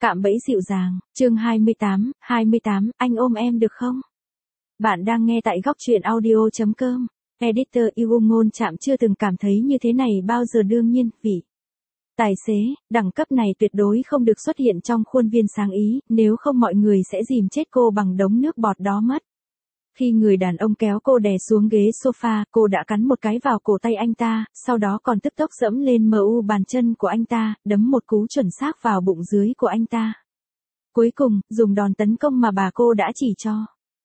Cạm bẫy dịu dàng, chương 28, anh ôm em được không? Bạn đang nghe tại góc truyện audio.com. Editor yêu ngôn chạm chưa từng cảm thấy như thế này bao giờ đương nhiên, vị tài xế, đẳng cấp này tuyệt đối không được xuất hiện trong khuôn viên sáng ý, nếu không mọi người sẽ dìm chết cô bằng đống nước bọt đó mất. Khi người đàn ông kéo cô đè xuống ghế sofa, cô đã cắn một cái vào cổ tay anh ta, sau đó còn tức tốc dẫm lên bàn chân của anh ta, đấm một cú chuẩn xác vào bụng dưới của anh ta. Cuối cùng, dùng đòn tấn công mà bà cô đã chỉ cho.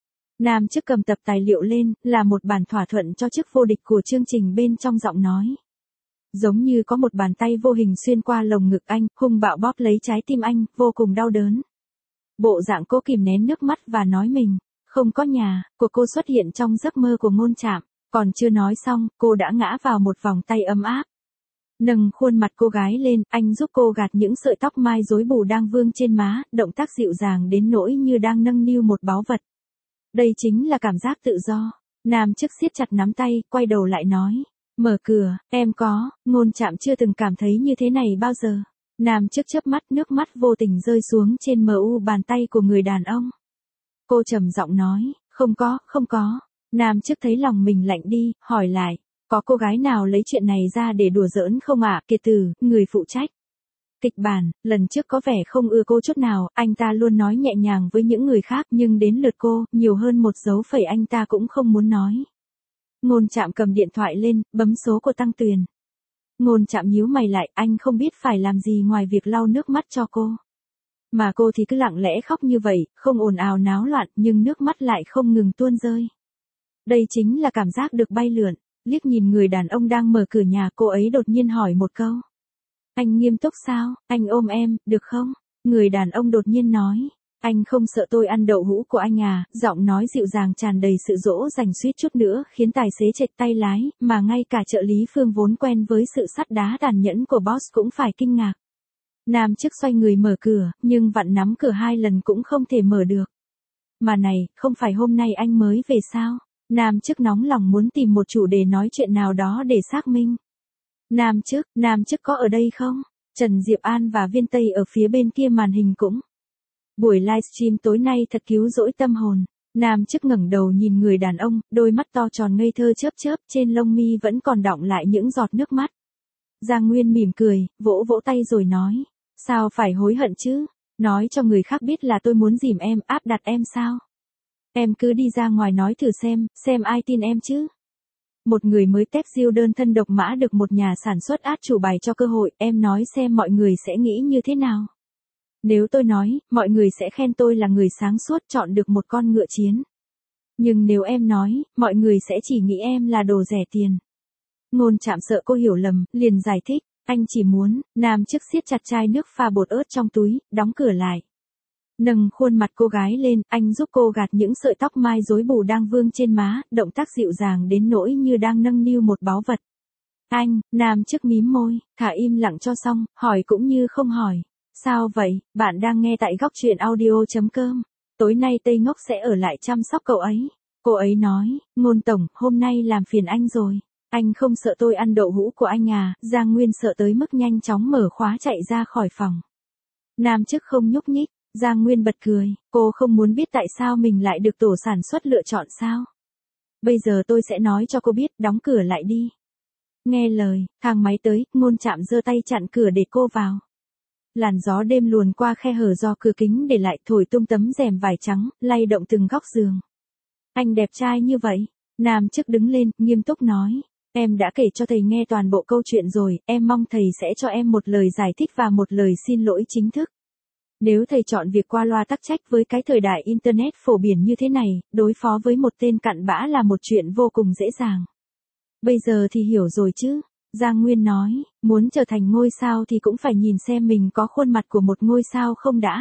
Nam chức cầm tập tài liệu lên, là một bản thỏa thuận cho chức vô địch của chương trình bên trong giọng nói. Giống như có một bàn tay vô hình xuyên qua lồng ngực anh, hung bạo bóp lấy trái tim anh, vô cùng đau đớn. Bộ dạng cô kìm nén nước mắt và nói mình không có nhà, của cô xuất hiện trong giấc mơ của Ngôn Trạm. Còn chưa nói xong, cô đã ngã vào một vòng tay ấm áp. Nâng khuôn mặt cô gái lên, anh giúp cô gạt những sợi tóc mai rối bù đang vương trên má, động tác dịu dàng đến nỗi như đang nâng niu một báu vật. Đây chính là cảm giác tự do. Nam chức siết chặt nắm tay, quay đầu lại nói. Mở cửa, em có, Ngôn Trạm chưa từng cảm thấy như thế này bao giờ. Nam chức chớp mắt, nước mắt vô tình rơi xuống trên bàn tay của người đàn ông. Cô trầm giọng nói, không có. Nam chức thấy lòng mình lạnh đi, hỏi lại, có cô gái nào lấy chuyện này ra để đùa giỡn không ạ? Kiệt Tử, người phụ trách kịch bản, lần trước có vẻ không ưa cô chút nào, anh ta luôn nói nhẹ nhàng với những người khác nhưng đến lượt cô, nhiều hơn một dấu phẩy anh ta cũng không muốn nói. Ngôn Trạm cầm điện thoại lên, bấm số của Tăng Tuyền. Ngôn Trạm nhíu mày lại, anh không biết phải làm gì ngoài việc lau nước mắt cho cô. Mà cô thì cứ lặng lẽ khóc như vậy, không ồn ào náo loạn nhưng nước mắt lại không ngừng tuôn rơi. Đây chính là cảm giác được bay lượn. Liếc nhìn người đàn ông đang mở cửa nhà, cô ấy đột nhiên hỏi một câu. Anh nghiêm túc sao, anh ôm em, được không? Người đàn ông đột nhiên nói. Anh không sợ tôi ăn đậu hũ của anh à? Giọng nói dịu dàng tràn đầy sự dỗ dành suýt chút nữa khiến tài xế chệch tay lái, mà ngay cả trợ lý Phương vốn quen với sự sắt đá tàn nhẫn của boss cũng phải kinh ngạc. Nam chức xoay người mở cửa, nhưng vặn nắm cửa 2 lần cũng không thể mở được. Mà này, không phải hôm nay anh mới về sao? Nam chức nóng lòng muốn tìm một chủ đề nói chuyện nào đó để xác minh. Nam chức có ở đây không? Trần Diệp An và Viên Tây ở phía bên kia màn hình cũng. Buổi livestream tối nay thật cứu rỗi tâm hồn. Nam chức ngẩng đầu nhìn người đàn ông, đôi mắt to tròn ngây thơ chớp chớp, trên lông mi vẫn còn đọng lại những giọt nước mắt. Giang Nguyên mỉm cười, vỗ vỗ tay rồi nói. Sao phải hối hận chứ? Nói cho người khác biết là tôi muốn dìm em, áp đặt em sao? Em cứ đi ra ngoài nói thử xem ai tin em chứ? Một người mới test diêu đơn thân độc mã được một nhà sản xuất át chủ bài cho cơ hội, em nói xem mọi người sẽ nghĩ như thế nào? Nếu tôi nói, mọi người sẽ khen tôi là người sáng suốt chọn được một con ngựa chiến. Nhưng nếu em nói, mọi người sẽ chỉ nghĩ em là đồ rẻ tiền. Ngôn Trạm sợ cô hiểu lầm, liền giải thích. Anh chỉ muốn, Nam chức siết chặt chai nước pha bột ớt trong túi, đóng cửa lại. Nâng khuôn mặt cô gái lên, anh giúp cô gạt những sợi tóc mai rối bù đang vương trên má, động tác dịu dàng đến nỗi như đang nâng niu một báu vật. Anh, Nam chức mím môi, thả im lặng cho xong, hỏi cũng như không hỏi. Sao vậy, bạn đang nghe tại góc truyện audio.com. Tối nay Tây Ngốc sẽ ở lại chăm sóc cậu ấy. Cô ấy nói, Ngôn tổng, hôm nay làm phiền anh rồi. Anh không sợ tôi ăn đậu hũ của anh à? Giang Nguyên sợ tới mức nhanh chóng mở khóa chạy ra khỏi phòng. Nam chức không nhúc nhích. Giang Nguyên bật cười, cô không muốn biết tại sao mình lại được tổ sản xuất lựa chọn sao? Bây giờ tôi sẽ nói cho cô biết, đóng cửa lại đi. Nghe lời, thang máy tới, Ngôn Trạm giơ tay chặn cửa để cô vào. Làn gió đêm luồn qua khe hở do cửa kính để lại, thổi tung tấm rèm vải trắng, lay động từng góc giường. Anh đẹp trai như vậy. Nam chức đứng lên, nghiêm túc nói. Em đã kể cho thầy nghe toàn bộ câu chuyện rồi, em mong thầy sẽ cho em một lời giải thích và một lời xin lỗi chính thức. Nếu thầy chọn việc qua loa tắc trách với cái thời đại Internet phổ biến như thế này, đối phó với một tên cặn bã là một chuyện vô cùng dễ dàng. Bây giờ thì hiểu rồi chứ? Giang Nguyên nói, muốn trở thành ngôi sao thì cũng phải nhìn xem mình có khuôn mặt của một ngôi sao không đã.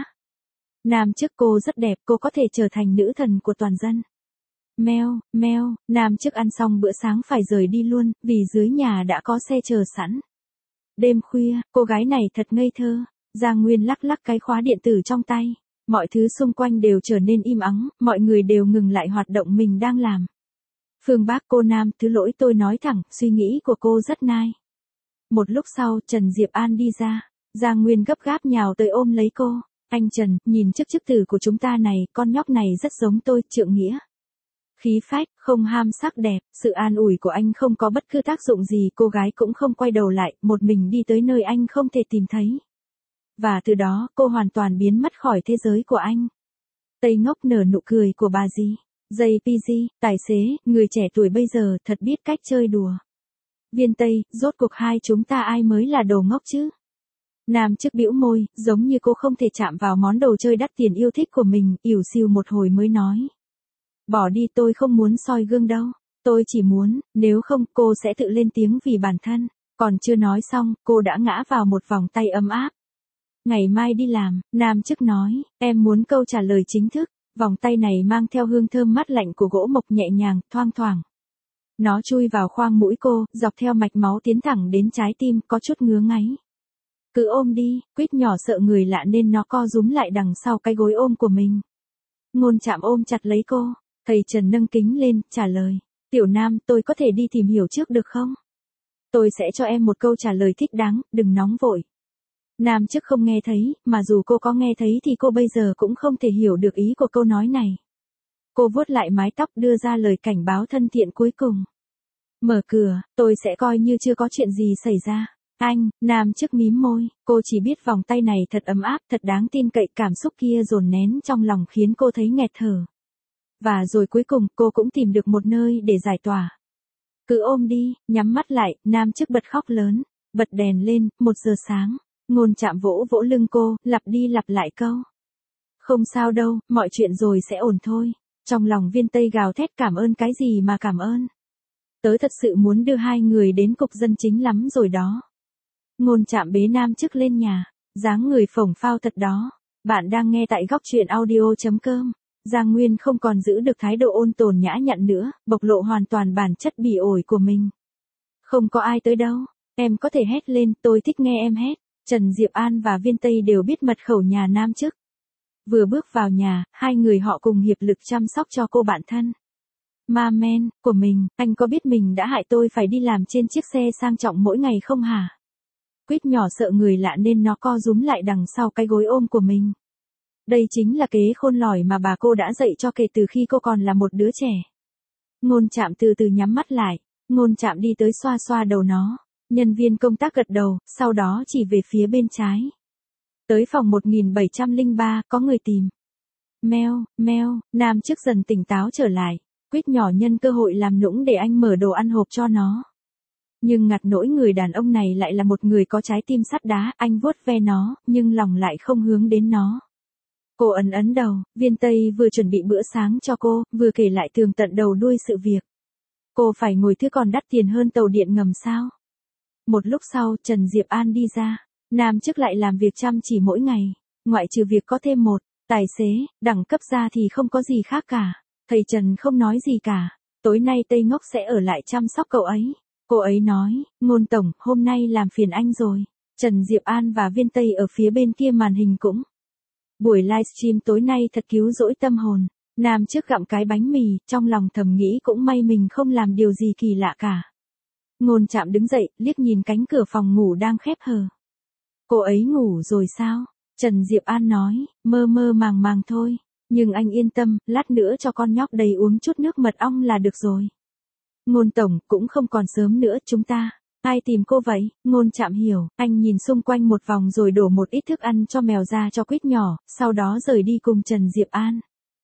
Nam chức cô rất đẹp, cô có thể trở thành nữ thần của toàn dân. Meo, Nam chức ăn xong bữa sáng phải rời đi luôn, vì dưới nhà đã có xe chờ sẵn. Đêm khuya, cô gái này thật ngây thơ. Giang Nguyên lắc lắc cái khóa điện tử trong tay. Mọi thứ xung quanh đều trở nên im ắng, mọi người đều ngừng lại hoạt động mình đang làm. Phương Bác cô Nam, thứ lỗi tôi nói thẳng, suy nghĩ của cô rất nai. Một lúc sau, Trần Diệp An đi ra. Giang Nguyên gấp gáp nhào tới ôm lấy cô. Anh Trần, nhìn chức tử của chúng ta này, con nhóc này rất giống tôi, trượng nghĩa. Khí phách, không ham sắc đẹp, sự an ủi của anh không có bất cứ tác dụng gì, cô gái cũng không quay đầu lại, một mình đi tới nơi anh không thể tìm thấy. Và từ đó, cô hoàn toàn biến mất khỏi thế giới của anh. Tây Ngốc nở nụ cười của bà dì. JPG, tài xế, người trẻ tuổi bây giờ thật biết cách chơi đùa. Viên Tây, rốt cuộc hai chúng ta ai mới là đồ ngốc chứ? Nam chức bĩu môi, giống như cô không thể chạm vào món đồ chơi đắt tiền yêu thích của mình, ỉu xìu một hồi mới nói. Bỏ đi, tôi không muốn soi gương đâu. Tôi chỉ muốn, nếu không cô sẽ tự lên tiếng vì bản thân. Còn chưa nói xong, cô đã ngã vào một vòng tay ấm áp. Ngày mai đi làm, Nam chức nói, em muốn câu trả lời chính thức. Vòng tay này mang theo hương thơm mát lạnh của gỗ mộc nhẹ nhàng, thoang thoảng. Nó chui vào khoang mũi cô, dọc theo mạch máu tiến thẳng đến trái tim, có chút ngứa ngáy. Cứ ôm đi, Quýt nhỏ sợ người lạ nên nó co rúm lại đằng sau cái gối ôm của mình. Ngôn Trạm ôm chặt lấy cô, thầy Trần nâng kính lên, trả lời. Tiểu Nam, tôi có thể đi tìm hiểu trước được không? Tôi sẽ cho em một câu trả lời thích đáng, đừng nóng vội. Nam chức không nghe thấy, mà dù cô có nghe thấy thì cô bây giờ cũng không thể hiểu được ý của câu nói này. Cô vuốt lại mái tóc đưa ra lời cảnh báo thân thiện cuối cùng. Mở cửa, tôi sẽ coi như chưa có chuyện gì xảy ra. Anh, Nam chức mím môi, cô chỉ biết vòng tay này thật ấm áp, thật đáng tin cậy, cảm xúc kia dồn nén trong lòng khiến cô thấy nghẹt thở. Và rồi cuối cùng cô cũng tìm được một nơi để giải tỏa. Cứ ôm đi, nhắm mắt lại, Nam chức bật khóc lớn, bật đèn lên, 1 giờ sáng. Ngôn Trạm vỗ vỗ lưng cô, lặp đi lặp lại câu. Không sao đâu, mọi chuyện rồi sẽ ổn thôi. Trong lòng Viên Tây gào thét cảm ơn cái gì mà cảm ơn. Tớ thật sự muốn đưa hai người đến cục dân chính lắm rồi đó. Ngôn Trạm bế Nam chức lên nhà, dáng người phồng phao thật đó. Bạn đang nghe tại góc truyện audio.com. Giang Nguyên không còn giữ được thái độ ôn tồn nhã nhặn nữa, bộc lộ hoàn toàn bản chất bỉ ổi của mình. Không có ai tới đâu, em có thể hét lên, tôi thích nghe em hét. Trần Diệp An và Viên Tây đều biết mật khẩu nhà Nam chức. Vừa bước vào nhà, hai người họ cùng hiệp lực chăm sóc cho cô bạn thân. Ma men, của mình, anh có biết mình đã hại tôi phải đi làm trên chiếc xe sang trọng mỗi ngày không hả? Quýt nhỏ sợ người lạ nên nó co rúm lại đằng sau cái gối ôm của mình. Đây chính là kế khôn lỏi mà bà cô đã dạy cho kể từ khi cô còn là một đứa trẻ. Ngôn Trạm từ từ nhắm mắt lại, Ngôn Trạm đi tới xoa xoa đầu nó. Nhân viên công tác gật đầu, sau đó chỉ về phía bên trái. Tới phòng 1703, có người tìm. Meo, meo, Nam chức dần tỉnh táo trở lại. Quýt nhỏ nhân cơ hội làm nũng để anh mở đồ ăn hộp cho nó. Nhưng ngặt nỗi người đàn ông này lại là một người có trái tim sắt đá, anh vuốt ve nó, nhưng lòng lại không hướng đến nó. Cô ấn ấn đầu, Viên Tây vừa chuẩn bị bữa sáng cho cô, vừa kể lại tường tận đầu đuôi sự việc. Cô phải ngồi thứ còn đắt tiền hơn tàu điện ngầm sao? Một lúc sau, Trần Diệp An đi ra. Nam chức lại làm việc chăm chỉ mỗi ngày. Ngoại trừ việc có thêm một tài xế, đẳng cấp ra thì không có gì khác cả. Thầy Trần không nói gì cả. Tối nay Tây Ngốc sẽ ở lại chăm sóc cậu ấy. Cô ấy nói, Ngôn Tổng, hôm nay làm phiền anh rồi. Trần Diệp An và Viên Tây ở phía bên kia màn hình cũng. Buổi livestream tối nay thật cứu rỗi tâm hồn. Nam chức gặm cái bánh mì, trong lòng thầm nghĩ cũng may mình không làm điều gì kỳ lạ cả. Ngôn Trạm đứng dậy, liếc nhìn cánh cửa phòng ngủ đang khép hờ. Cô ấy ngủ rồi sao? Trần Diệp An nói, mơ mơ màng màng thôi. Nhưng anh yên tâm, lát nữa cho con nhóc đầy uống chút nước mật ong là được rồi. Ngôn Tổng, cũng không còn sớm nữa chúng ta. Ai tìm cô vậy? Ngôn Trạm hiểu, anh nhìn xung quanh một vòng rồi đổ một ít thức ăn cho mèo ra cho Quýt nhỏ, sau đó rời đi cùng Trần Diệp An.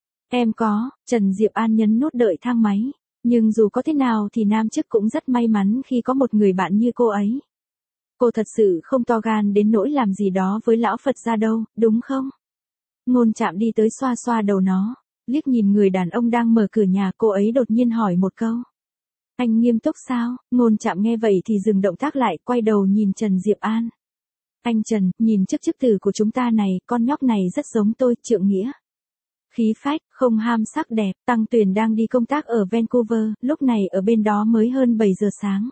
Em có, Trần Diệp An nhấn nút đợi thang máy. Nhưng dù có thế nào thì Nam chức cũng rất may mắn khi có một người bạn như cô ấy. Cô thật sự không to gan đến nỗi làm gì đó với lão Phật gia đâu, đúng không? Ngôn Trạm đi tới xoa xoa đầu nó, liếc nhìn người đàn ông đang mở cửa nhà, cô ấy đột nhiên hỏi một câu. Anh nghiêm túc sao? Ngôn Trạm nghe vậy thì dừng động tác lại, quay đầu nhìn Trần Diệp An. Anh Trần, nhìn chức tử của chúng ta này, con nhóc này rất giống tôi, trượng nghĩa. Khí phách, không ham sắc đẹp. Tăng Tuyền đang đi công tác ở Vancouver, lúc này ở bên đó mới hơn 7 giờ sáng.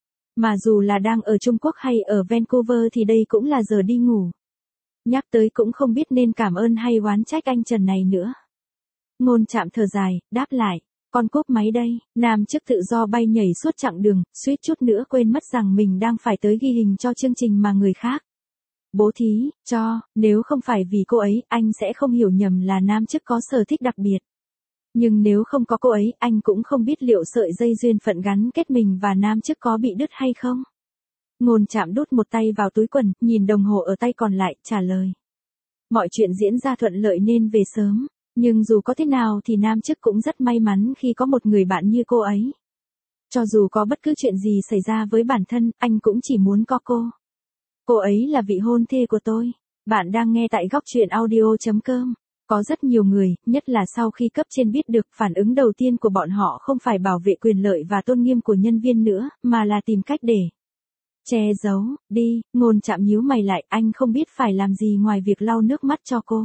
Mà dù là đang ở Trung Quốc hay ở Vancouver thì đây cũng là giờ đi ngủ. Nhắc tới cũng không biết nên cảm ơn hay oán trách anh Trần này nữa. Ngôn Trạm thở dài, đáp lại. Con cúp máy đây. Nam chức tự do bay nhảy suốt chặng đường, suýt chút nữa quên mất rằng mình đang phải tới ghi hình cho chương trình mà người khác. bố thí, cho, nếu không phải vì cô ấy, anh sẽ không hiểu nhầm là nam chức có sở thích đặc biệt. Nhưng nếu không có cô ấy, anh cũng không biết liệu sợi dây duyên phận gắn kết mình và nam chức có bị đứt hay không. Ngôn Trạm đút một tay vào túi quần, nhìn đồng hồ ở tay còn lại, trả lời. Mọi chuyện diễn ra thuận lợi nên về sớm, nhưng dù có thế nào thì nam chức cũng rất may mắn khi có một người bạn như cô ấy. Cho dù có bất cứ chuyện gì xảy ra với bản thân, anh cũng chỉ muốn có cô. Cô ấy là vị hôn thê của tôi. Bạn đang nghe tại góc truyện audio.com. Có rất nhiều người, nhất là sau khi cấp trên biết được, phản ứng đầu tiên của bọn họ không phải bảo vệ quyền lợi và tôn nghiêm của nhân viên nữa, mà là tìm cách để che giấu, đi. Ngôn Trạm nhíu mày lại, anh không biết phải làm gì ngoài việc lau nước mắt cho cô.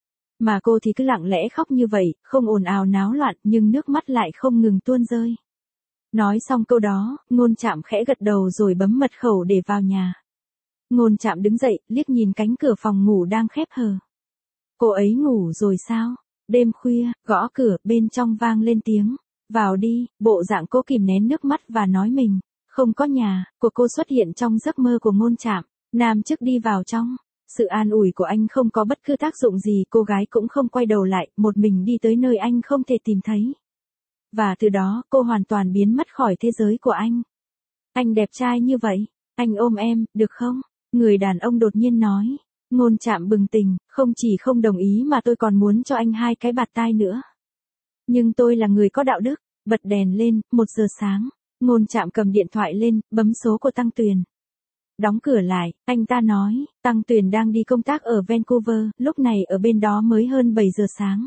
Mà cô thì cứ lặng lẽ khóc như vậy, không ồn ào náo loạn, nhưng nước mắt lại không ngừng tuôn rơi. Nói xong câu đó, Ngôn Trạm khẽ gật đầu rồi bấm mật khẩu để vào nhà. Ngôn Trạm đứng dậy, liếc nhìn cánh cửa phòng ngủ đang khép hờ. Cô ấy ngủ rồi sao? Đêm khuya, gõ cửa, bên trong vang lên tiếng. Vào đi. Bộ dạng cô kìm nén nước mắt và nói mình không có nhà, của cô xuất hiện trong giấc mơ của Ngôn Trạm. Nam chức đi vào trong. Sự an ủi của anh không có bất cứ tác dụng gì, cô gái cũng không quay đầu lại, một mình đi tới nơi anh không thể tìm thấy. Và từ đó, cô hoàn toàn biến mất khỏi thế giới của anh. Anh đẹp trai như vậy, anh ôm em, được không? Người đàn ông đột nhiên nói. Ngôn Trạm bừng tỉnh, không chỉ không đồng ý mà tôi còn muốn cho anh 2 cái bạt tai nữa. Nhưng tôi là người có đạo đức. Bật đèn lên, 1 giờ sáng. Ngôn Trạm cầm điện thoại lên, bấm số của Tăng Tuyền. Đóng cửa lại, anh ta nói, Tăng Tuyền đang đi công tác ở Vancouver, lúc này ở bên đó mới hơn 7 giờ sáng.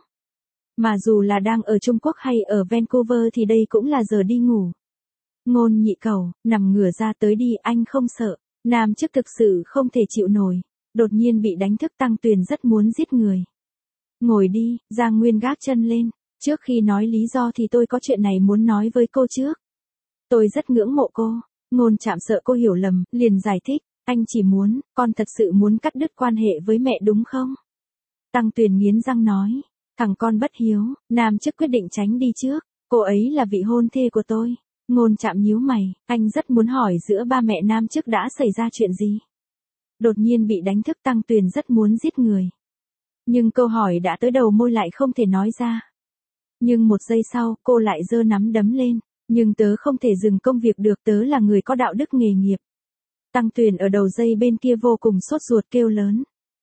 Mà dù là đang ở Trung Quốc hay ở Vancouver thì đây cũng là giờ đi ngủ. Ngôn Nhị Cầu, nằm ngửa ra tới đi, anh không sợ. Nam chức thực sự không thể chịu nổi. Đột nhiên bị đánh thức, Tăng Tuyền rất muốn giết người. Ngồi đi. Giang Nguyên gác chân lên. Trước khi nói lý do thì tôi có chuyện này muốn nói với cô trước. Tôi rất ngưỡng mộ cô. Ngôn Trạm sợ cô hiểu lầm, liền giải thích. Anh chỉ muốn, con thật sự muốn cắt đứt quan hệ với mẹ đúng không? Tăng Tuyền nghiến răng nói. Thằng con bất hiếu. Nam chức quyết định tránh đi trước. Cô ấy là vị hôn thê của tôi. Ngôn Trạm nhíu mày, anh rất muốn hỏi giữa ba mẹ nam chức đã xảy ra chuyện gì. Đột nhiên bị đánh thức, Tăng Tuyền rất muốn giết người. Nhưng câu hỏi đã tới đầu môi lại không thể nói ra. Nhưng 1 giây sau, cô lại giơ nắm đấm lên. Nhưng tớ không thể dừng công việc được, tớ là người có đạo đức nghề nghiệp. Tăng Tuyền ở đầu dây bên kia vô cùng sốt ruột kêu lớn.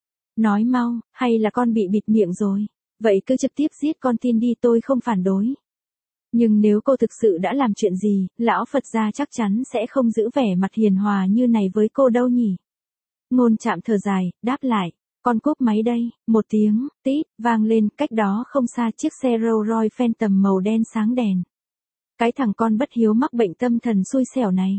Nói mau, hay là con bị bịt miệng rồi? Vậy cứ trực tiếp giết con tin đi, tôi không phản đối. Nhưng nếu cô thực sự đã làm chuyện gì, lão Phật gia chắc chắn sẽ không giữ vẻ mặt hiền hòa như này với cô đâu nhỉ. Ngôn Trạm thở dài, đáp lại. Con cúp máy đây. Một tiếng, tít, vang lên, cách đó không xa chiếc xe Rolls Royce Phantom màu đen sáng đèn. Cái thằng con bất hiếu mắc bệnh tâm thần xui xẻo này.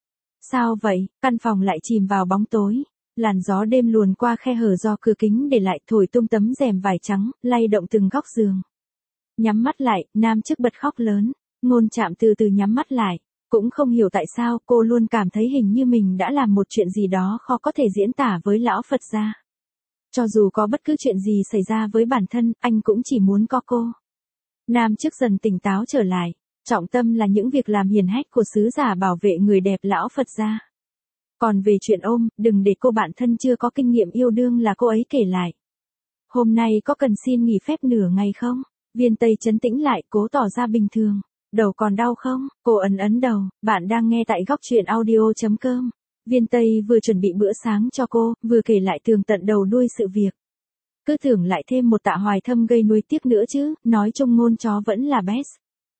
Sao vậy? Căn phòng lại chìm vào bóng tối. Làn gió đêm luồn qua khe hở do cửa kính để lại, thổi tung tấm rèm vải trắng, lay động từng góc giường. Nhắm mắt lại, nam chức bật khóc lớn. Ngôn Trạm từ từ nhắm mắt lại. Cũng không hiểu tại sao cô luôn cảm thấy hình như mình đã làm một chuyện gì đó khó có thể diễn tả với lão Phật gia. Cho dù có bất cứ chuyện gì xảy ra với bản thân, anh cũng chỉ muốn có cô. Nam chức dần tỉnh táo trở lại. Trọng tâm là những việc làm hiền hách của sứ giả bảo vệ người đẹp lão Phật gia. Còn về chuyện ôm, đừng để cô bạn thân chưa có kinh nghiệm yêu đương là cô ấy kể lại. Hôm nay có cần xin nghỉ phép nửa ngày không? Viên Tây trấn tĩnh lại, cố tỏ ra bình thường. Đầu còn đau không? Cô ấn đầu. Bạn đang nghe tại góc truyện audio.com. Viên Tây vừa chuẩn bị bữa sáng cho cô, vừa kể lại tường tận đầu đuôi sự việc. Cứ tưởng lại thêm một Tạ Hoài Thâm gây nuối tiếc nữa chứ, nói chung Ngôn chó vẫn là best.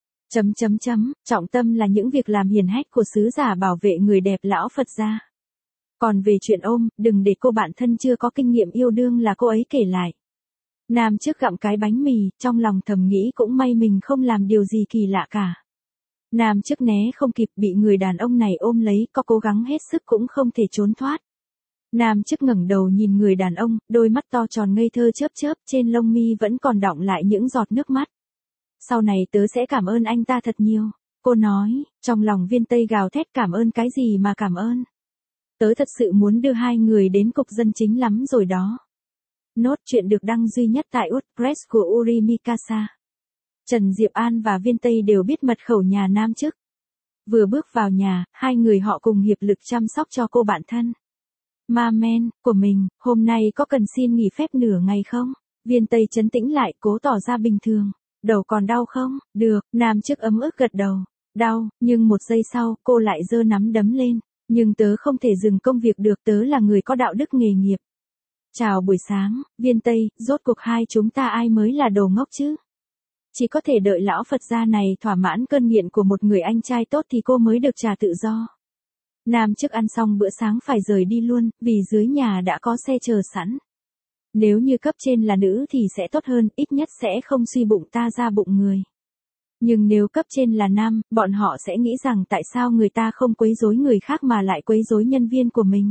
Trọng tâm là những việc làm hiền hách của sứ giả bảo vệ người đẹp lão Phật gia. Còn về chuyện ôm, đừng để cô bạn thân chưa có kinh nghiệm yêu đương là cô ấy kể lại. Nam trước gặm cái bánh mì, trong lòng thầm nghĩ cũng may mình không làm điều gì kỳ lạ cả. Nam trước né không kịp, bị người đàn ông này ôm lấy, có cố gắng hết sức cũng không thể trốn thoát. Nam trước ngẩng đầu nhìn người đàn ông, đôi mắt to tròn ngây thơ chớp chớp, trên lông mi vẫn còn đọng lại những giọt nước mắt. Sau này tớ sẽ cảm ơn anh ta thật nhiều, cô nói, trong lòng Viên Tây gào thét, cảm ơn cái gì mà cảm ơn. Tớ thật sự muốn đưa 2 người đến cục dân chính lắm rồi đó. Nốt chuyện được đăng duy nhất tại WordPress của Uri Mikasa. Trần Diệp An và Viên Tây đều biết mật khẩu nhà nam chức. Vừa bước vào nhà, 2 người họ cùng hiệp lực chăm sóc cho cô bạn thân. Ma men, của mình, hôm nay có cần xin nghỉ phép nửa ngày không? Viên Tây trấn tĩnh lại, cố tỏ ra bình thường. Đầu còn đau không? Được, nam chức ấm ức gật đầu. Đau, nhưng một giây sau, cô lại giơ nắm đấm lên. Nhưng tớ không thể dừng công việc được, tớ là người có đạo đức nghề nghiệp. Chào buổi sáng, Viên Tây, rốt cuộc hai chúng ta ai mới là đồ ngốc chứ? Chỉ có thể đợi lão Phật gia này thỏa mãn cơn nghiện của một người anh trai tốt thì cô mới được trả tự do. Nam chức ăn xong bữa sáng phải rời đi luôn, vì dưới nhà đã có xe chờ sẵn. Nếu như cấp trên là nữ thì sẽ tốt hơn, ít nhất sẽ không suy bụng ta ra bụng người. Nhưng nếu cấp trên là nam, bọn họ sẽ nghĩ rằng tại sao người ta không quấy rối người khác mà lại quấy rối nhân viên của mình.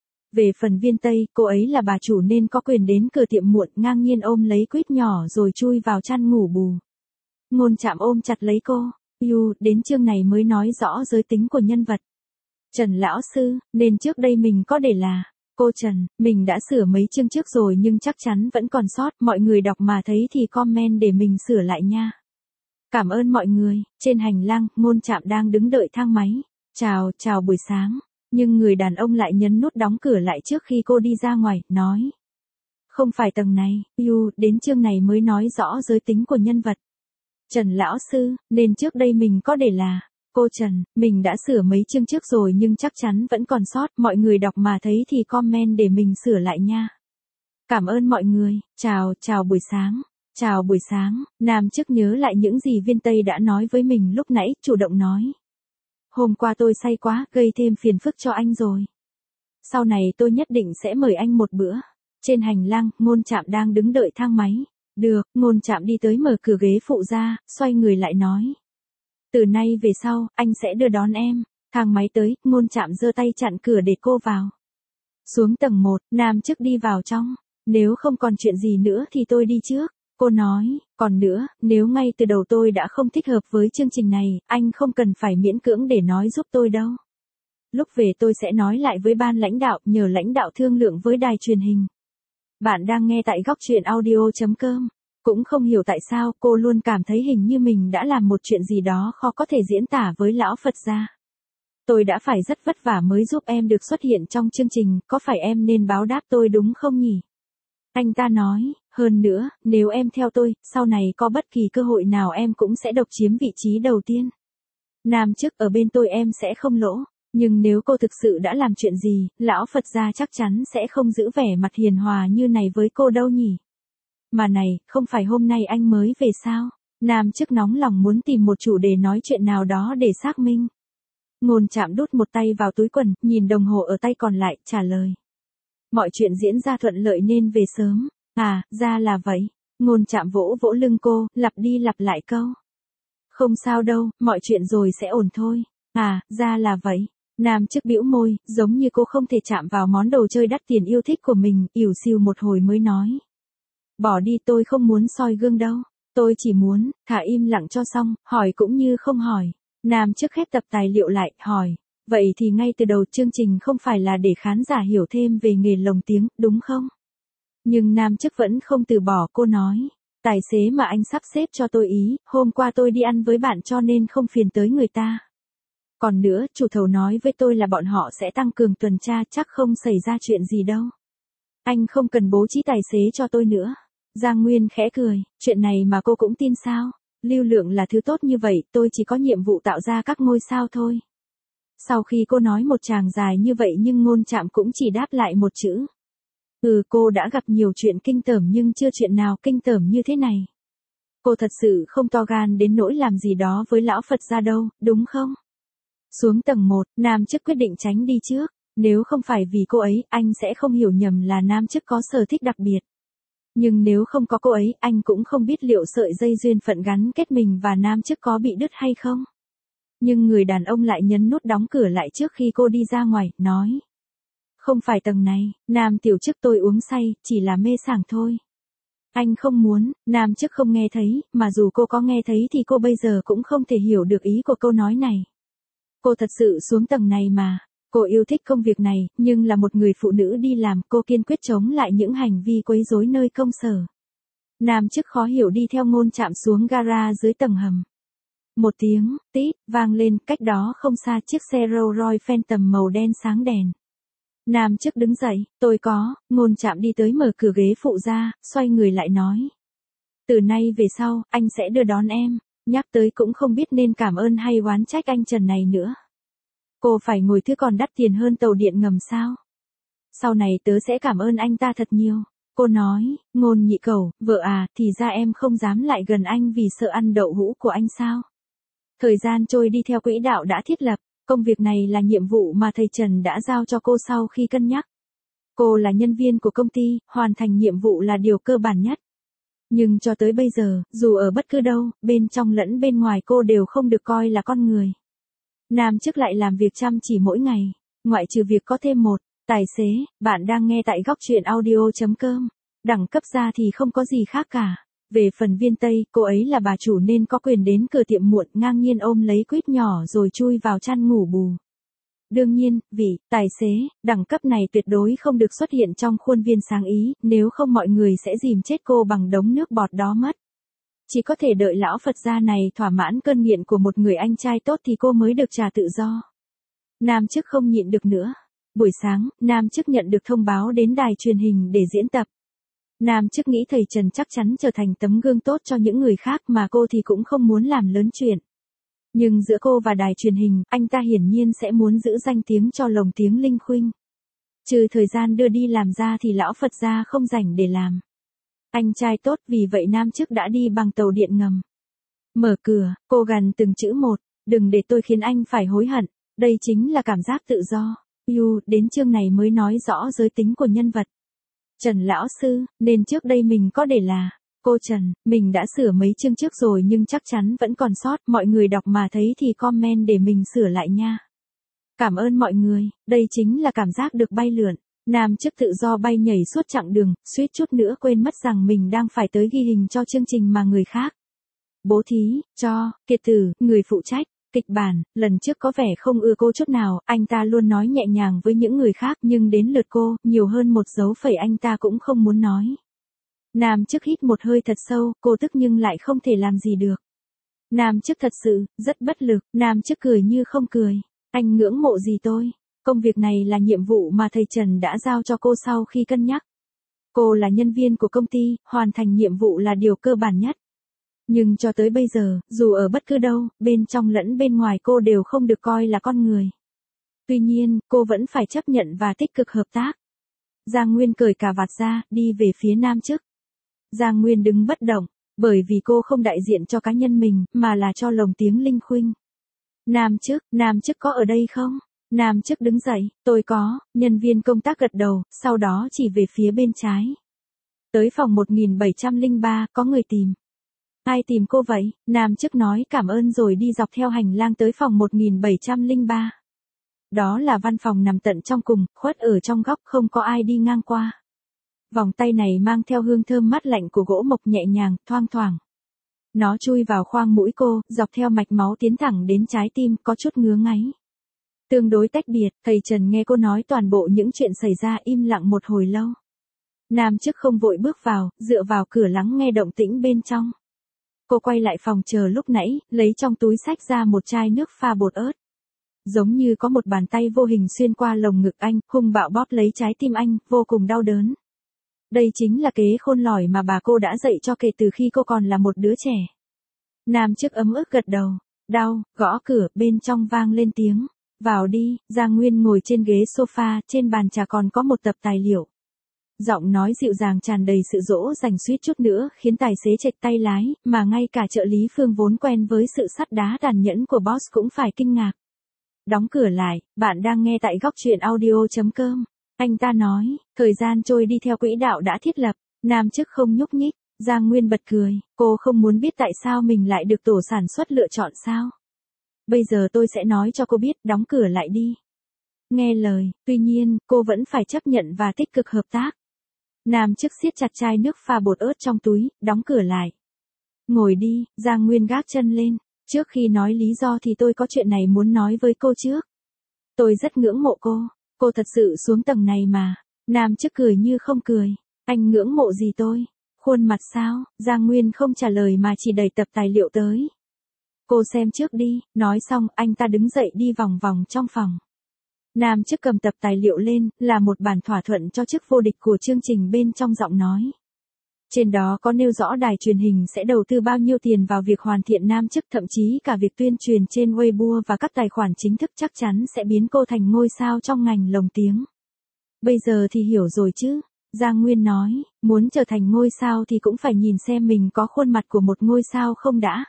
Về phần Viên Tây, cô ấy là bà chủ nên có quyền đến cửa tiệm muộn, ngang nhiên ôm lấy quýt nhỏ rồi chui vào chăn ngủ bù. Ngôn Trạm ôm chặt lấy cô. Đến chương này mới nói rõ giới tính của nhân vật. Trần lão sư, nên trước đây mình có để là cô Trần, mình đã sửa mấy chương trước rồi nhưng chắc chắn vẫn còn sót, mọi người đọc mà thấy thì comment để mình sửa lại nha. Cảm ơn mọi người. Trên hành lang, Ngôn Trạm đang đứng đợi thang máy. Chào buổi sáng. Nhưng người đàn ông lại nhấn nút đóng cửa lại trước khi cô đi ra ngoài, nói. Không phải tầng này, đến chương này mới nói rõ giới tính của nhân vật. Trần lão sư, nên trước đây mình có để là cô Trần, mình đã sửa mấy chương trước rồi nhưng chắc chắn vẫn còn sót, mọi người đọc mà thấy thì comment để mình sửa lại nha. Cảm ơn mọi người. Chào buổi sáng. Chào buổi sáng, nam chức nhớ lại những gì Viên Tây đã nói với mình lúc nãy, chủ động nói. Hôm qua tôi say quá, gây thêm phiền phức cho anh rồi. Sau này tôi nhất định sẽ mời anh một bữa. Trên hành lang, Ngôn Trạm đang đứng đợi thang máy. Được, Ngôn Trạm đi tới mở cửa ghế phụ ra, xoay người lại nói. Từ nay về sau, anh sẽ đưa đón em. Thang máy tới, Ngôn Trạm giơ tay chặn cửa để cô vào. Xuống tầng 1, nam chức đi vào trong. Nếu không còn chuyện gì nữa thì tôi đi trước. Cô nói, còn nữa, nếu ngay từ đầu tôi đã không thích hợp với chương trình này, anh không cần phải miễn cưỡng để nói giúp tôi đâu. Lúc về tôi sẽ nói lại với ban lãnh đạo, nhờ lãnh đạo thương lượng với đài truyền hình. Bạn đang nghe tại góc truyện audio.com. Cũng không hiểu tại sao cô luôn cảm thấy hình như mình đã làm một chuyện gì đó khó có thể diễn tả với lão Phật gia. Tôi đã phải rất vất vả mới giúp em được xuất hiện trong chương trình, có phải em nên báo đáp tôi đúng không nhỉ? Anh ta nói, hơn nữa, nếu em theo tôi, sau này có bất kỳ cơ hội nào em cũng sẽ độc chiếm vị trí đầu tiên. Nam chức ở bên tôi em sẽ không lỗ, nhưng nếu cô thực sự đã làm chuyện gì, lão Phật gia chắc chắn sẽ không giữ vẻ mặt hiền hòa như này với cô đâu nhỉ. Mà này, không phải hôm nay anh mới về sao? Nam chức nóng lòng muốn tìm một chủ đề nói chuyện nào đó để xác minh. Ngôn Trạm đút một tay vào túi quần, nhìn đồng hồ ở tay còn lại, trả lời. Mọi chuyện diễn ra thuận lợi nên về sớm. À, ra là vậy. Ngôn Trạm vỗ vỗ lưng cô, lặp đi lặp lại câu. Không sao đâu, mọi chuyện rồi sẽ ổn thôi. À, ra là vậy. Nam chức bĩu môi, giống như cô không thể chạm vào món đồ chơi đắt tiền yêu thích của mình, ỉu xìu một hồi mới nói. Bỏ đi, tôi không muốn soi gương đâu. Tôi chỉ muốn, thả im lặng cho xong, hỏi cũng như không hỏi. Nam chức khép tập tài liệu lại, hỏi. Vậy thì ngay từ đầu chương trình không phải là để khán giả hiểu thêm về nghề lồng tiếng, đúng không? Nhưng nam chức vẫn không từ bỏ, cô nói. Tài xế mà anh sắp xếp cho tôi ý, hôm qua tôi đi ăn với bạn cho nên không phiền tới người ta. Còn nữa, chủ thầu nói với tôi là bọn họ sẽ tăng cường tuần tra, chắc không xảy ra chuyện gì đâu. Anh không cần bố trí tài xế cho tôi nữa. Giang Nguyên khẽ cười, chuyện này mà cô cũng tin sao? Lưu lượng là thứ tốt như vậy, tôi chỉ có nhiệm vụ tạo ra các ngôi sao thôi. Sau khi cô nói một tràng dài như vậy nhưng Ngôn Trạm cũng chỉ đáp lại một chữ. Cô đã gặp nhiều chuyện kinh tởm nhưng chưa chuyện nào kinh tởm như thế này. Cô thật sự không to gan đến nỗi làm gì đó với lão Phật gia đâu, đúng không? Xuống tầng 1, nam chức quyết định tránh đi trước. Nếu không phải vì cô ấy, anh sẽ không hiểu nhầm là nam chức có sở thích đặc biệt. Nhưng nếu không có cô ấy, anh cũng không biết liệu sợi dây duyên phận gắn kết mình và nam chức có bị đứt hay không. Nhưng người đàn ông lại nhấn nút đóng cửa lại trước khi cô đi ra ngoài, nói. Không phải tầng này, nam tiểu chức tôi uống say, chỉ là mê sảng thôi. Anh không muốn, nam chức không nghe thấy, mà dù cô có nghe thấy thì cô bây giờ cũng không thể hiểu được ý của câu nói này. Cô thật sự xuống tầng này mà. Cô yêu thích công việc này, nhưng là một người phụ nữ đi làm, cô kiên quyết chống lại những hành vi quấy rối nơi công sở. Nam chức khó hiểu đi theo Ngôn Trạm xuống gara dưới tầng hầm. Một tiếng, tít, vang lên, cách đó không xa chiếc xe Rolls Royce Phantom màu đen sáng đèn. Nam chức đứng dậy, tôi có, Ngôn Trạm đi tới mở cửa ghế phụ ra, xoay người lại nói. Từ nay về sau, anh sẽ đưa đón em, nhắc tới cũng không biết nên cảm ơn hay oán trách anh Trần này nữa. Cô phải ngồi thứ còn đắt tiền hơn tàu điện ngầm sao? Sau này tớ sẽ cảm ơn anh ta thật nhiều. Cô nói, Ngôn Nhị Cẩu, vợ à, thì ra em không dám lại gần anh vì sợ ăn đậu hũ của anh sao? Thời gian trôi đi theo quỹ đạo đã thiết lập, công việc này là nhiệm vụ mà thầy Trần đã giao cho cô sau khi cân nhắc. Cô là nhân viên của công ty, hoàn thành nhiệm vụ là điều cơ bản nhất. Nhưng cho tới bây giờ, dù ở bất cứ đâu, bên trong lẫn bên ngoài cô đều không được coi là con người. Nam chức lại làm việc chăm chỉ mỗi ngày, ngoại trừ việc có thêm một tài xế. Bạn đang nghe tại góc truyện audio.com. Đẳng cấp ra thì không có gì khác cả. Về phần Viên Tây, cô ấy là bà chủ nên có quyền đến cửa tiệm muộn, ngang nhiên ôm lấy quýt nhỏ rồi chui vào chăn ngủ bù. Đương nhiên, vị tài xế đẳng cấp này tuyệt đối không được xuất hiện trong khuôn viên sáng ý, nếu không mọi người sẽ dìm chết cô bằng đống nước bọt đó mất. Chỉ có thể đợi lão Phật gia này thỏa mãn cơn nghiện của một người anh trai tốt thì cô mới được trả tự do. Nam chức không nhịn được nữa. Buổi sáng, Nam chức nhận được thông báo đến đài truyền hình để diễn tập. Nam chức nghĩ thầy Trần chắc chắn trở thành tấm gương tốt cho những người khác mà cô thì cũng không muốn làm lớn chuyện. Nhưng giữa cô và đài truyền hình, anh ta hiển nhiên sẽ muốn giữ danh tiếng cho lồng tiếng linh khuynh. Trừ thời gian đưa đi làm ra thì lão Phật gia không rảnh để làm. Anh trai tốt, vì vậy Nam chức đã đi bằng tàu điện ngầm. Mở cửa, cô gằn từng chữ một, đừng để tôi khiến anh phải hối hận, đây chính là cảm giác tự do. Đến chương này mới nói rõ giới tính của nhân vật. Trần lão sư, nên trước đây mình có để là cô Trần, mình đã sửa mấy chương trước rồi nhưng chắc chắn vẫn còn sót, mọi người đọc mà thấy thì comment để mình sửa lại nha. Cảm ơn mọi người, đây chính là cảm giác được bay lượn. Nam chức tự do bay nhảy suốt chặng đường, suýt chút nữa quên mất rằng mình đang phải tới ghi hình cho chương trình mà người khác bố thí, cho. Kiệt Tử, người phụ trách kịch bản, lần trước có vẻ không ưa cô chút nào, anh ta luôn nói nhẹ nhàng với những người khác nhưng đến lượt cô, nhiều hơn một dấu phẩy anh ta cũng không muốn nói. Nam chức hít một hơi thật sâu, cô tức nhưng lại không thể làm gì được. Nam chức thật sự, rất bất lực, Nam chức cười như không cười. Anh ngưỡng mộ gì tôi? Công việc này là nhiệm vụ mà thầy Trần đã giao cho cô sau khi cân nhắc. Cô là nhân viên của công ty, hoàn thành nhiệm vụ là điều cơ bản nhất. Nhưng cho tới bây giờ, dù ở bất cứ đâu, bên trong lẫn bên ngoài cô đều không được coi là con người. Tuy nhiên, cô vẫn phải chấp nhận và tích cực hợp tác. Giang Nguyên cởi cà vạt ra, đi về phía Nam chức. Giang Nguyên đứng bất động, bởi vì cô không đại diện cho cá nhân mình, mà là cho lồng tiếng linh khuynh. Nam chức có ở đây không? Nam chức đứng dậy, tôi có, nhân viên công tác gật đầu, sau đó chỉ về phía bên trái. Tới phòng 1703, có người tìm. Ai tìm cô vậy? Nam chức nói cảm ơn rồi đi dọc theo hành lang tới phòng 1703. Đó là văn phòng nằm tận trong cùng, khuất ở trong góc, không có ai đi ngang qua. Vòng tay này mang theo hương thơm mát lạnh của gỗ mộc nhẹ nhàng, thoang thoảng. Nó chui vào khoang mũi cô, dọc theo mạch máu tiến thẳng đến trái tim, có chút ngứa ngáy. Tương đối tách biệt, thầy Trần nghe cô nói toàn bộ những chuyện xảy ra, im lặng một hồi lâu. Nam chức không vội bước vào, dựa vào cửa lắng nghe động tĩnh bên trong. Cô quay lại phòng chờ lúc nãy, lấy trong túi xách ra một chai nước pha bột ớt. Giống như có một bàn tay vô hình xuyên qua lồng ngực anh, hung bạo bóp lấy trái tim anh, vô cùng đau đớn. Đây chính là kế khôn lỏi mà bà cô đã dạy cho kể từ khi cô còn là một đứa trẻ. Nam chức ấm ức gật đầu. Đau, gõ cửa, bên trong vang lên tiếng. Vào đi. Giang Nguyên ngồi trên ghế sofa, trên bàn trà còn có một tập tài liệu. Giọng nói dịu dàng tràn đầy sự dỗ dành, suýt chút nữa khiến tài xế chệch tay lái, mà ngay cả trợ lý Phương vốn quen với sự sắt đá tàn nhẫn của boss cũng phải kinh ngạc. Đóng cửa lại, bạn đang nghe tại góc truyện audio.com. Anh ta nói, thời gian trôi đi theo quỹ đạo đã thiết lập, Nam chức không nhúc nhích. Giang Nguyên bật cười, cô không muốn biết tại sao mình lại được tổ sản xuất lựa chọn sao? Bây giờ tôi sẽ nói cho cô biết, đóng cửa lại đi. Nghe lời, tuy nhiên, cô vẫn phải chấp nhận và tích cực hợp tác. Nam chức siết chặt chai nước pha bột ớt trong túi, đóng cửa lại. Ngồi đi. Giang Nguyên gác chân lên. Trước khi nói lý do thì tôi có chuyện này muốn nói với cô trước. Tôi rất ngưỡng mộ cô thật sự xuống tầng này mà. Nam chức cười như không cười. Anh ngưỡng mộ gì tôi? Khuôn mặt sao? Giang Nguyên không trả lời mà chỉ đẩy tập tài liệu tới. Cô xem trước đi. Nói xong, anh ta đứng dậy đi vòng vòng trong phòng. Nam chức cầm tập tài liệu lên, là một bản thỏa thuận cho chức vô địch của chương trình bên trong giọng nói. Trên đó có nêu rõ đài truyền hình sẽ đầu tư bao nhiêu tiền vào việc hoàn thiện nam chức, thậm chí cả việc tuyên truyền trên Weibo và các tài khoản chính thức chắc chắn sẽ biến cô thành ngôi sao trong ngành lồng tiếng. Bây giờ thì hiểu rồi chứ, Giang Nguyên nói, muốn trở thành ngôi sao thì cũng phải nhìn xem mình có khuôn mặt của một ngôi sao không đã.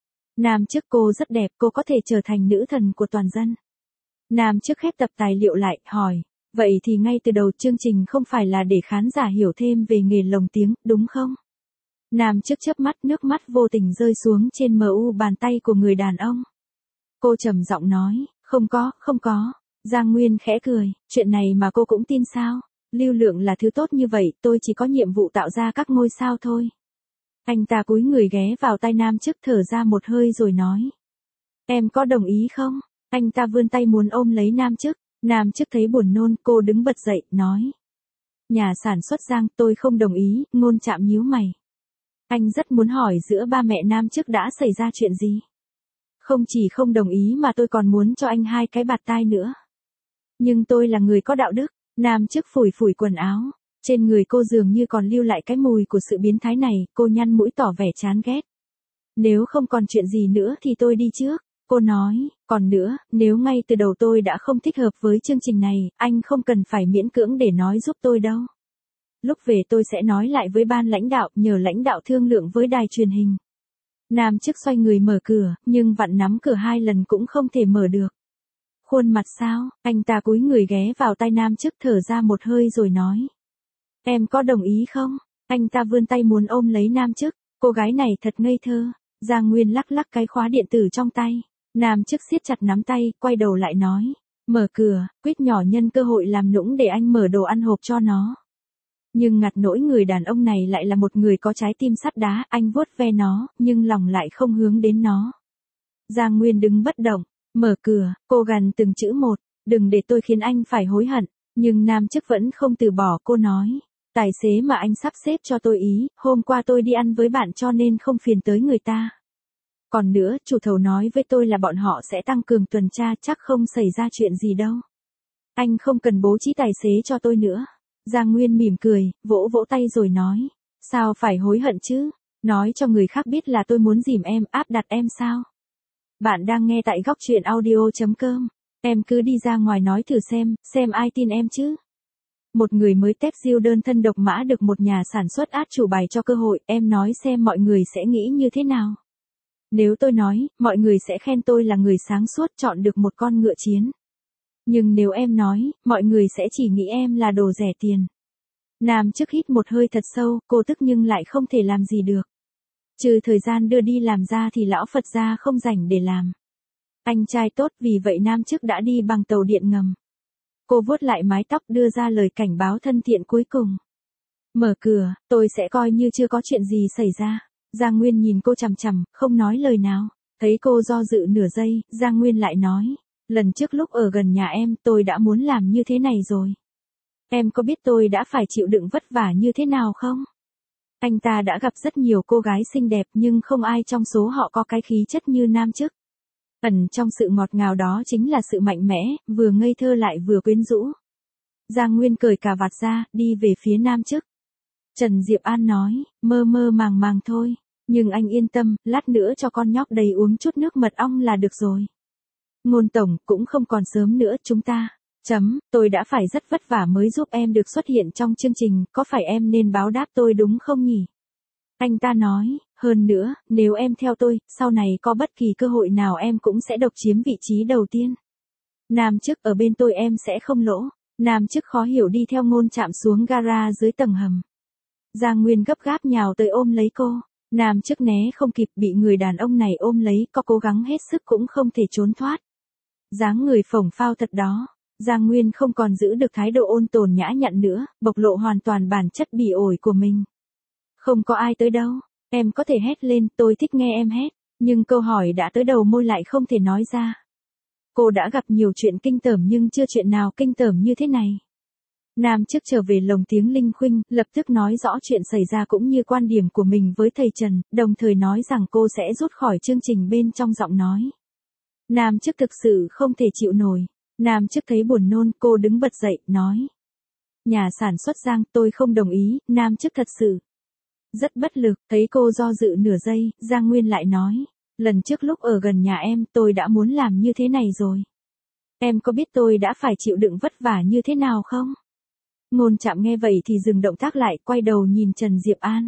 Nam chức cô rất đẹp, cô có thể trở thành nữ thần của toàn dân. Nam chức khép tập tài liệu lại, hỏi, vậy thì ngay từ đầu chương trình không phải là để khán giả hiểu thêm về nghề lồng tiếng, đúng không? Nam chức chớp mắt, nước mắt vô tình rơi xuống trên bàn tay của người đàn ông. Cô trầm giọng nói, không có. Giang Nguyên khẽ cười, chuyện này mà cô cũng tin sao? Lưu lượng là thứ tốt như vậy, tôi chỉ có nhiệm vụ tạo ra các ngôi sao thôi. Anh ta cúi người ghé vào tai nam chức, thở ra một hơi rồi nói. Em có đồng ý không? Anh ta vươn tay muốn ôm lấy nam chức. Nam chức thấy buồn nôn, cô đứng bật dậy, nói. Nhà sản xuất Giang, tôi không đồng ý. Ngôn Trạm nhíu mày. Anh rất muốn hỏi giữa ba mẹ nam chức đã xảy ra chuyện gì. Không chỉ không đồng ý mà tôi còn muốn cho anh 2 cái bạt tai nữa. Nhưng tôi là người có đạo đức. Nam chức phủi phủi quần áo. Trên người cô dường như còn lưu lại cái mùi của sự biến thái này, cô nhăn mũi tỏ vẻ chán ghét. Nếu không còn chuyện gì nữa thì tôi đi trước. Cô nói, còn nữa, nếu ngay từ đầu tôi đã không thích hợp với chương trình này, anh không cần phải miễn cưỡng để nói giúp tôi đâu. Lúc về tôi sẽ nói lại với ban lãnh đạo, nhờ lãnh đạo thương lượng với đài truyền hình. Nam chức xoay người mở cửa, nhưng vặn nắm cửa 2 lần cũng không thể mở được. Khuôn mặt sao? Anh ta cúi người ghé vào tai nam chức, thở ra một hơi rồi nói. Em có đồng ý không? Anh ta vươn tay muốn ôm lấy nam chức. Cô gái này thật ngây thơ. Giang Nguyên lắc lắc cái khóa điện tử trong tay. Nam chức siết chặt nắm tay, quay đầu lại nói. Mở cửa, Quýt nhỏ nhân cơ hội làm nũng để anh mở đồ ăn hộp cho nó. Nhưng ngặt nỗi người đàn ông này lại là một người có trái tim sắt đá, anh vuốt ve nó, nhưng lòng lại không hướng đến nó. Giang Nguyên đứng bất động, mở cửa, cô gằn từng chữ một, đừng để tôi khiến anh phải hối hận. Nhưng nam chức vẫn không từ bỏ, cô nói. Tài xế mà anh sắp xếp cho tôi ý, hôm qua tôi đi ăn với bạn cho nên không phiền tới người ta. Còn nữa, chủ thầu nói với tôi là bọn họ sẽ tăng cường tuần tra, chắc không xảy ra chuyện gì đâu. Anh không cần bố trí tài xế cho tôi nữa. Giang Nguyên mỉm cười, vỗ vỗ tay rồi nói. Sao phải hối hận chứ? Nói cho người khác biết là tôi muốn dìm em, áp đặt em sao? Bạn đang nghe tại góc truyện audio.com. Em cứ đi ra ngoài nói thử xem ai tin em chứ? Một người mới tép diêu đơn thân độc mã được một nhà sản xuất át chủ bài cho cơ hội, em nói xem mọi người sẽ nghĩ như thế nào? Nếu tôi nói, mọi người sẽ khen tôi là người sáng suốt chọn được một con ngựa chiến. Nhưng nếu em nói, mọi người sẽ chỉ nghĩ em là đồ rẻ tiền. Nam chức hít một hơi thật sâu, cô tức nhưng lại không thể làm gì được. Trừ thời gian đưa đi làm ra thì lão Phật gia không rảnh để làm. Anh trai tốt, vì vậy nam chức đã đi bằng tàu điện ngầm. Cô vuốt lại mái tóc, đưa ra lời cảnh báo thân thiện cuối cùng. Mở cửa, tôi sẽ coi như chưa có chuyện gì xảy ra. Giang Nguyên nhìn cô chằm chằm, không nói lời nào. Thấy cô do dự nửa giây, Giang Nguyên lại nói. Lần trước lúc ở gần nhà em, tôi đã muốn làm như thế này rồi. Em có biết tôi đã phải chịu đựng vất vả như thế nào không? Anh ta đã gặp rất nhiều cô gái xinh đẹp nhưng không ai trong số họ có cái khí chất như nam chức. Ẩn trong sự ngọt ngào đó chính là sự mạnh mẽ, vừa ngây thơ lại vừa quyến rũ. Giang Nguyên cởi cà vạt ra, đi về phía nam chức. Trần Diệp An nói, mơ mơ màng màng thôi, nhưng anh yên tâm, lát nữa cho con nhóc đầy uống chút nước mật ong là được rồi. Ngôn tổng, cũng không còn sớm nữa, chúng ta. Tôi đã phải rất vất vả mới giúp em được xuất hiện trong chương trình, có phải em nên báo đáp tôi đúng không nhỉ? Anh ta nói, hơn nữa, nếu em theo tôi, sau này có bất kỳ cơ hội nào em cũng sẽ độc chiếm vị trí đầu tiên. Nam chức ở bên tôi em sẽ không lỗ. Nam chức khó hiểu đi theo Ngôn Trạm xuống gara dưới tầng hầm. Giang Nguyên gấp gáp nhào tới ôm lấy cô. Nam chức né không kịp, bị người đàn ông này ôm lấy, có cố gắng hết sức cũng không thể trốn thoát. Dáng người phồng phao thật đó. Giang Nguyên không còn giữ được thái độ ôn tồn nhã nhặn nữa, bộc lộ hoàn toàn bản chất bỉ ổi của mình. Không có ai tới đâu, em có thể hét lên, tôi thích nghe em hét, nhưng câu hỏi đã tới đầu môi lại không thể nói ra. Cô đã gặp nhiều chuyện kinh tởm nhưng chưa chuyện nào kinh tởm như thế này. Nam chức trở về lồng tiếng Linh Khuynh, lập tức nói rõ chuyện xảy ra cũng như quan điểm của mình với thầy Trần, đồng thời nói rằng cô sẽ rút khỏi chương trình bên trong giọng nói. Nam chức thực sự không thể chịu nổi. Nam chức thấy buồn nôn, cô đứng bật dậy, nói. Nhà sản xuất Giang, tôi không đồng ý, Nam chức thật sự. Rất bất lực, thấy cô do dự nửa giây, Giang Nguyên lại nói. Lần trước lúc ở gần nhà em, tôi đã muốn làm như thế này rồi. Em có biết tôi đã phải chịu đựng vất vả như thế nào không? Ngôn Trạm nghe vậy thì dừng động tác lại, quay đầu nhìn Trần Diệp An.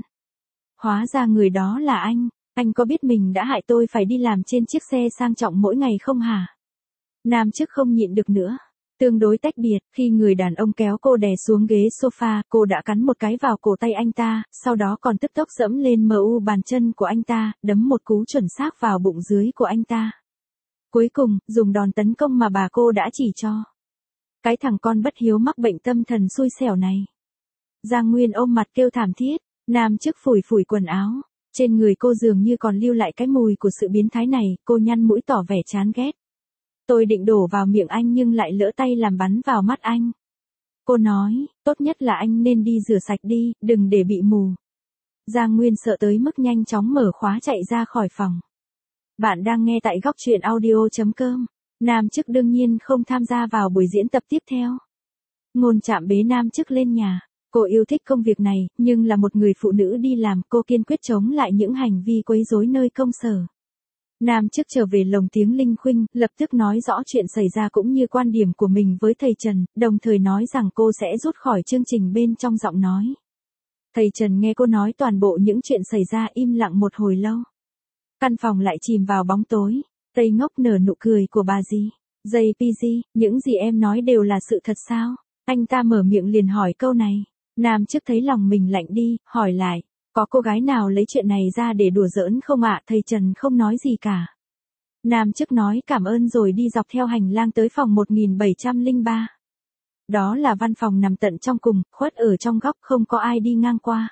Hóa ra người đó là anh có biết mình đã hại tôi phải đi làm trên chiếc xe sang trọng mỗi ngày không hả? Nam chức không nhịn được nữa. Tương đối tách biệt, khi người đàn ông kéo cô đè xuống ghế sofa, cô đã cắn một cái vào cổ tay anh ta, sau đó còn tức tốc dẫm lên bàn chân của anh ta, đấm một cú chuẩn xác vào bụng dưới của anh ta. Cuối cùng, dùng đòn tấn công mà bà cô đã chỉ cho. Cái thằng con bất hiếu mắc bệnh tâm thần xui xẻo này. Giang Nguyên ôm mặt kêu thảm thiết, Nam chức phủi phủi quần áo. Trên người cô dường như còn lưu lại cái mùi của sự biến thái này, cô nhăn mũi tỏ vẻ chán ghét. Tôi định đổ vào miệng anh nhưng lại lỡ tay làm bắn vào mắt anh. Cô nói, tốt nhất là anh nên đi rửa sạch đi, đừng để bị mù. Giang Nguyên sợ tới mức nhanh chóng mở khóa chạy ra khỏi phòng. Bạn đang nghe tại góc truyện audio.com. Nam chức đương nhiên không tham gia vào buổi diễn tập tiếp theo. Ngôn Trạm bế Nam chức lên nhà. Cô yêu thích công việc này, nhưng là một người phụ nữ đi làm, cô kiên quyết chống lại những hành vi quấy rối nơi công sở. Nam chức trở về lồng tiếng Linh Khuynh, lập tức nói rõ chuyện xảy ra cũng như quan điểm của mình với thầy Trần, đồng thời nói rằng cô sẽ rút khỏi chương trình bên trong giọng nói. Thầy Trần nghe cô nói toàn bộ những chuyện xảy ra im lặng một hồi lâu. Căn phòng lại chìm vào bóng tối. Tây Ngốc nở nụ cười của bà dì. JPG, những gì em nói đều là sự thật sao? Anh ta mở miệng liền hỏi câu này. Nam chức thấy lòng mình lạnh đi, hỏi lại. Có cô gái nào lấy chuyện này ra để đùa giỡn không ạ? Thầy Trần không nói gì cả. Nam chức nói cảm ơn rồi đi dọc theo hành lang tới phòng 1703. Đó là văn phòng nằm tận trong cùng, khuất ở trong góc, không có ai đi ngang qua.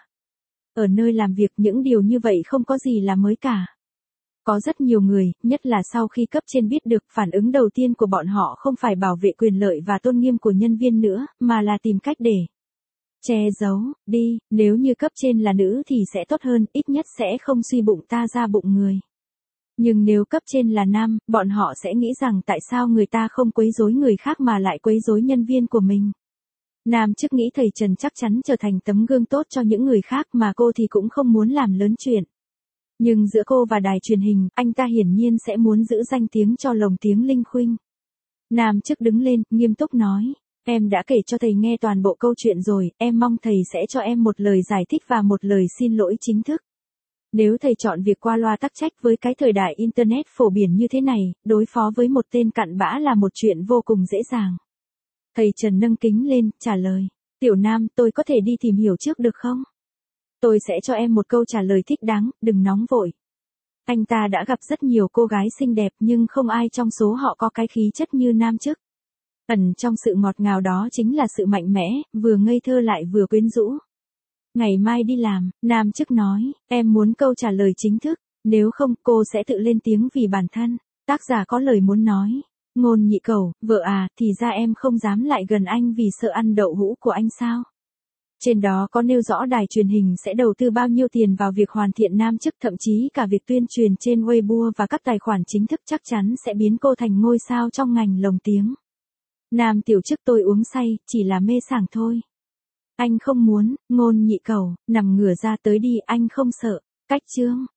Ở nơi làm việc những điều như vậy không có gì là mới cả. Có rất nhiều người, nhất là sau khi cấp trên biết được, phản ứng đầu tiên của bọn họ không phải bảo vệ quyền lợi và tôn nghiêm của nhân viên nữa, mà là tìm cách để che giấu, đi, nếu như cấp trên là nữ thì sẽ tốt hơn, ít nhất sẽ không suy bụng ta ra bụng người. Nhưng nếu cấp trên là nam, bọn họ sẽ nghĩ rằng tại sao người ta không quấy rối người khác mà lại quấy rối nhân viên của mình. Nam chức nghĩ thầy Trần chắc chắn trở thành tấm gương tốt cho những người khác mà cô thì cũng không muốn làm lớn chuyện. Nhưng giữa cô và đài truyền hình, anh ta hiển nhiên sẽ muốn giữ danh tiếng cho lồng tiếng Linh Khuynh. Nam chức đứng lên, nghiêm túc nói. Em đã kể cho thầy nghe toàn bộ câu chuyện rồi, em mong thầy sẽ cho em một lời giải thích và một lời xin lỗi chính thức. Nếu thầy chọn việc qua loa tắc trách với cái thời đại Internet phổ biến như thế này, đối phó với một tên cặn bã là một chuyện vô cùng dễ dàng. Thầy Trần nâng kính lên, trả lời. Tiểu Nam, tôi có thể đi tìm hiểu trước được không? Tôi sẽ cho em một câu trả lời thích đáng, đừng nóng vội. Anh ta đã gặp rất nhiều cô gái xinh đẹp nhưng không ai trong số họ có cái khí chất như Nam chức. Ẩn trong sự ngọt ngào đó chính là sự mạnh mẽ, vừa ngây thơ lại vừa quyến rũ. Ngày mai đi làm, Nam chức nói, em muốn câu trả lời chính thức, nếu không cô sẽ tự lên tiếng vì bản thân. Tác giả có lời muốn nói. Ngôn Nhị Cẩu, vợ à, thì ra em không dám lại gần anh vì sợ ăn đậu hũ của anh sao? Trên đó có nêu rõ đài truyền hình sẽ đầu tư bao nhiêu tiền vào việc hoàn thiện Nam chức, thậm chí cả việc tuyên truyền trên Weibo và các tài khoản chính thức chắc chắn sẽ biến cô thành ngôi sao trong ngành lồng tiếng. Nam tiểu chức tôi uống say, chỉ là mê sảng thôi. Anh không muốn, Ngôn Nhị Cẩu, nằm ngửa ra tới đi, anh không sợ. Cách chương.